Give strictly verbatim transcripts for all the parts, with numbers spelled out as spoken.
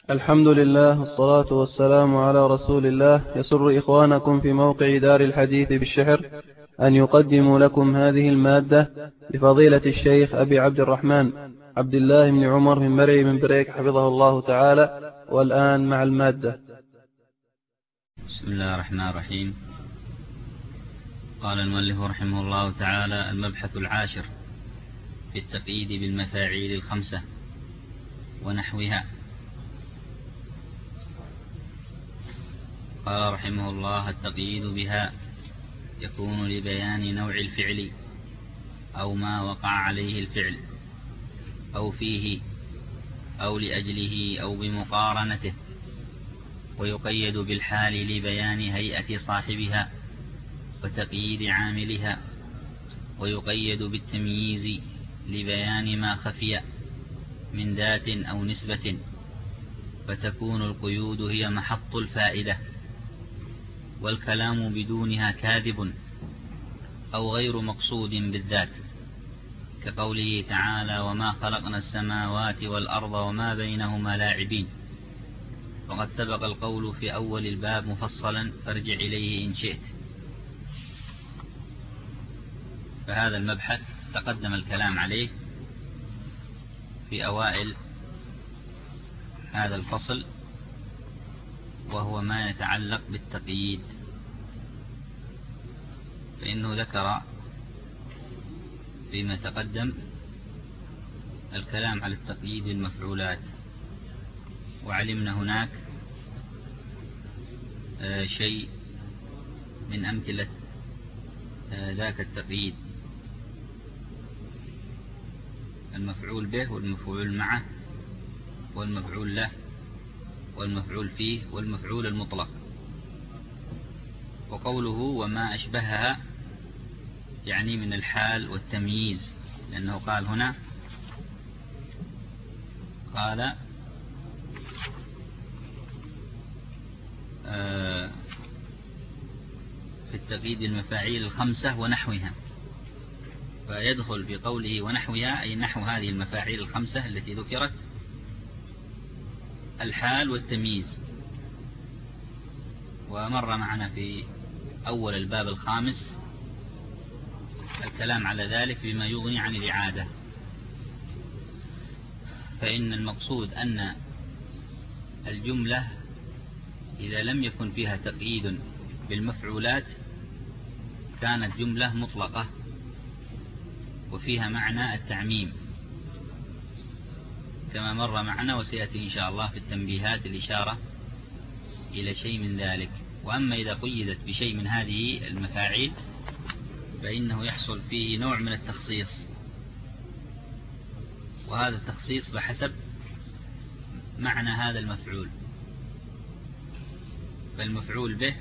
الحمد لله والصلاة والسلام على رسول الله. يسر إخوانكم في موقع دار الحديث بالشحر أن يقدموا لكم هذه المادة لفضيلة الشيخ أبي عبد الرحمن عبد الله بن عمر من مرعي من بريك حفظه الله تعالى. والآن مع المادة. بسم الله الرحمن الرحيم. قال المؤلف رحمه الله تعالى: المبحث العاشر في التقييد بالمفاعيل الخمسة ونحوها. قال رحمه الله: التقييد بها يكون لبيان نوع الفعل أو ما وقع عليه الفعل أو فيه أو لأجله أو بمقارنته، ويقيد بالحال لبيان هيئة صاحبها وتقييد عاملها، ويقيد بالتمييز لبيان ما خفي من ذات أو نسبة، فتكون القيود هي محط الفائدة، والكلام بدونها كاذب أو غير مقصود بالذات، كقوله تعالى: وما خلقنا السماوات والأرض وما بينهما لاعبين. وقد سبق القول في أول الباب مفصلا، فارجع إليه إن شئت. فهذا المبحث تقدم الكلام عليه في أوائل هذا الفصل، وهو ما يتعلق بالتقييد، فإنه ذكر فيما تقدم الكلام على التقييد بالمفعولات، وعلمنا هناك شيء من أمثلة ذاك التقييد: المفعول به والمفعول معه والمفعول له والمفعول فيه والمفعول المطلق. وقوله وما أشبهها يعني من الحال والتمييز، لأنه قال هنا قال آه في التقييد المفاعيل الخمسة ونحوها، فيدخل في قوله ونحوها أي نحو هذه المفاعيل الخمسة التي ذكرت الحال والتمييز. ومر معنا في أول الباب الخامس الكلام على ذلك بما يغني عن الإعادة، فإن المقصود أن الجملة إذا لم يكن فيها تقييد بالمفعولات كانت جملة مطلقة وفيها معنى التعميم، كما مر معنا وسيأتي إن شاء الله في التنبيهات الإشارة إلى شيء من ذلك. وأما إذا قيدت بشيء من هذه المفاعيل فإنه يحصل فيه نوع من التخصيص، وهذا التخصيص بحسب معنى هذا المفعول. فالمفعول به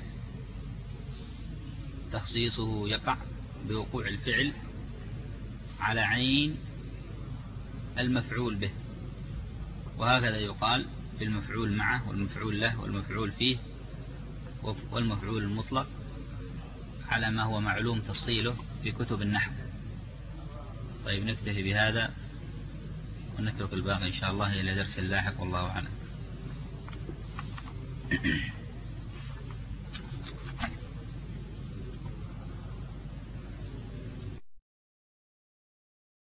تخصيصه يقع بوقوع الفعل على عين المفعول به، وهكذا يقال بالمفعول معه والمفعول له والمفعول فيه والمفعول المطلق، على ما هو معلوم تفصيله في كتب النحو. طيب، نكتفي بهذا ونترك الباقي إن شاء الله إلى درس لاحق، والله أعلم.